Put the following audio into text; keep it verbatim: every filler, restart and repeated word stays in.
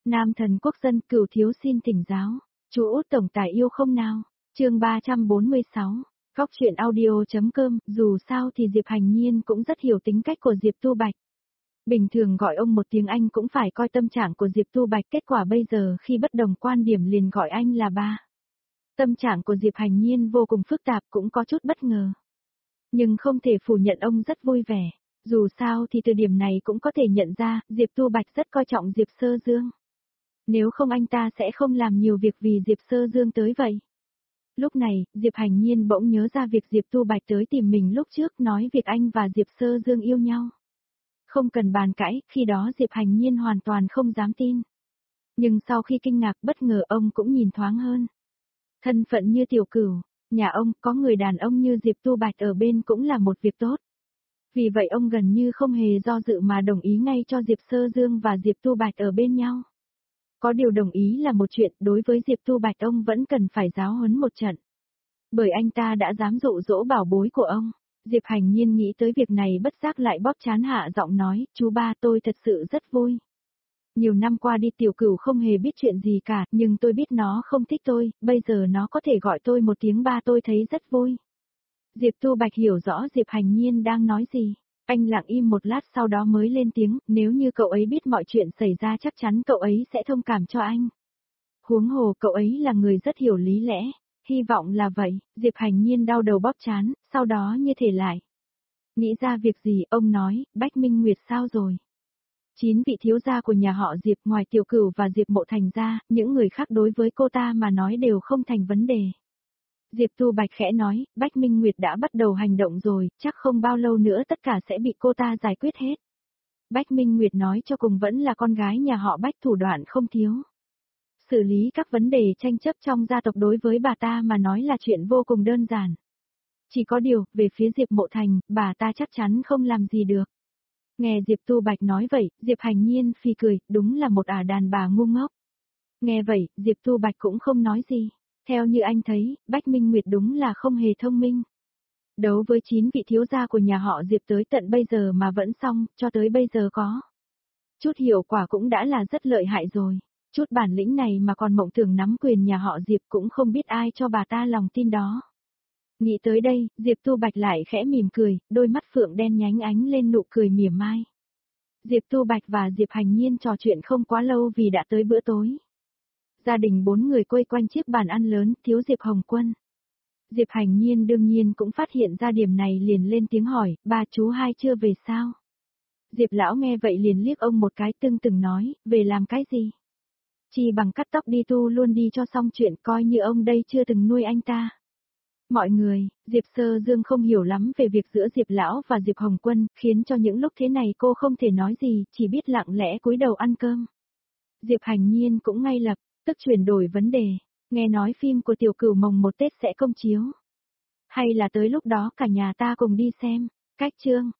Nam thần quốc dân Cửu thiếu xin thỉnh giáo. Chú Út tổng tài yêu không nào? Chương ba trăm bốn mươi sáu. Góc truyện audio.com, dù sao thì Diệp Hành Nhiên cũng rất hiểu tính cách của Diệp Tu Bạch. Bình thường gọi ông một tiếng anh cũng phải coi tâm trạng của Diệp Tu Bạch, kết quả bây giờ khi bất đồng quan điểm liền gọi anh là ba. Tâm trạng của Diệp Hành Nhiên vô cùng phức tạp, cũng có chút bất ngờ. Nhưng không thể phủ nhận ông rất vui vẻ. Dù sao thì từ điểm này cũng có thể nhận ra, Diệp Tu Bạch rất coi trọng Diệp Sơ Dương. Nếu không anh ta sẽ không làm nhiều việc vì Diệp Sơ Dương tới vậy. Lúc này, Diệp Hành Nhiên bỗng nhớ ra việc Diệp Tu Bạch tới tìm mình lúc trước nói việc anh và Diệp Sơ Dương yêu nhau. Không cần bàn cãi, khi đó Diệp Hành Nhiên hoàn toàn không dám tin. Nhưng sau khi kinh ngạc bất ngờ ông cũng nhìn thoáng hơn. Thân phận như Tiểu Cửu, nhà ông có người đàn ông như Diệp Tu Bạch ở bên cũng là một việc tốt. Vì vậy ông gần như không hề do dự mà đồng ý ngay cho Diệp Sơ Dương và Diệp Tu Bạch ở bên nhau. Có điều đồng ý là một chuyện, đối với Diệp Tu Bạch ông vẫn cần phải giáo huấn một trận. Bởi anh ta đã dám dụ dỗ bảo bối của ông. Diệp Hành Nhiên nghĩ tới việc này bất giác lại bóp trán hạ giọng nói, chú ba tôi thật sự rất vui. Nhiều năm qua đi Tiểu Cửu không hề biết chuyện gì cả, nhưng tôi biết nó không thích tôi, bây giờ nó có thể gọi tôi một tiếng ba tôi thấy rất vui. Diệp Tu Bạch hiểu rõ Diệp Hành Nhiên đang nói gì. Anh lặng im một lát sau đó mới lên tiếng, nếu như cậu ấy biết mọi chuyện xảy ra chắc chắn cậu ấy sẽ thông cảm cho anh. Huống hồ cậu ấy là người rất hiểu lý lẽ, hy vọng là vậy. Diệp Hành Nhiên đau đầu bóp trán, sau đó như thể lại. Nghĩ ra việc gì, ông nói, Bách Minh Nguyệt sao rồi? Chín vị thiếu gia của nhà họ Diệp ngoài Tiểu Cửu và Diệp Mộ Thành ra, những người khác đối với cô ta mà nói đều không thành vấn đề. Diệp Tu Bạch khẽ nói, Bách Minh Nguyệt đã bắt đầu hành động rồi, chắc không bao lâu nữa tất cả sẽ bị cô ta giải quyết hết. Bách Minh Nguyệt nói cho cùng vẫn là con gái nhà họ Bách, thủ đoạn không thiếu. Xử lý các vấn đề tranh chấp trong gia tộc đối với bà ta mà nói là chuyện vô cùng đơn giản. Chỉ có điều, về phía Diệp Mộ Thành, bà ta chắc chắn không làm gì được. Nghe Diệp Tu Bạch nói vậy, Diệp Hành Nhiên phì cười, đúng là một ả đàn bà ngu ngốc. Nghe vậy, Diệp Tu Bạch cũng không nói gì. Theo như anh thấy, Bách Minh Nguyệt đúng là không hề thông minh. Đấu với chín vị thiếu gia của nhà họ Diệp tới tận bây giờ mà vẫn xong, cho tới bây giờ có. Chút hiệu quả cũng đã là rất lợi hại rồi. Chút bản lĩnh này mà còn mộng tưởng nắm quyền nhà họ Diệp cũng không biết ai cho bà ta lòng tin đó. Nghĩ tới đây, Diệp Tu Bạch lại khẽ mỉm cười, đôi mắt phượng đen nhánh ánh lên nụ cười mỉa mai. Diệp Tu Bạch và Diệp Hành Nhiên trò chuyện không quá lâu vì đã tới bữa tối. Gia đình bốn người quây quanh chiếc bàn ăn lớn, thiếu Diệp Hồng Quân. Diệp Hành Nhiên đương nhiên cũng phát hiện ra điểm này liền lên tiếng hỏi, ba chú hai chưa về sao? Diệp lão nghe vậy liền liếc ông một cái tưng từng nói, về làm cái gì? Chỉ bằng cắt tóc đi tu luôn đi cho xong chuyện, coi như ông đây chưa từng nuôi anh ta. Mọi người, Diệp Sơ Dương không hiểu lắm về việc giữa Diệp lão và Diệp Hồng Quân, khiến cho những lúc thế này cô không thể nói gì, chỉ biết lặng lẽ cúi đầu ăn cơm. Diệp Hành Nhiên cũng ngay lập tức chuyển đổi vấn đề, nghe nói phim của Tiểu Cửu mồng một Tết sẽ công chiếu. Hay là tới lúc đó cả nhà ta cùng đi xem, cách chương.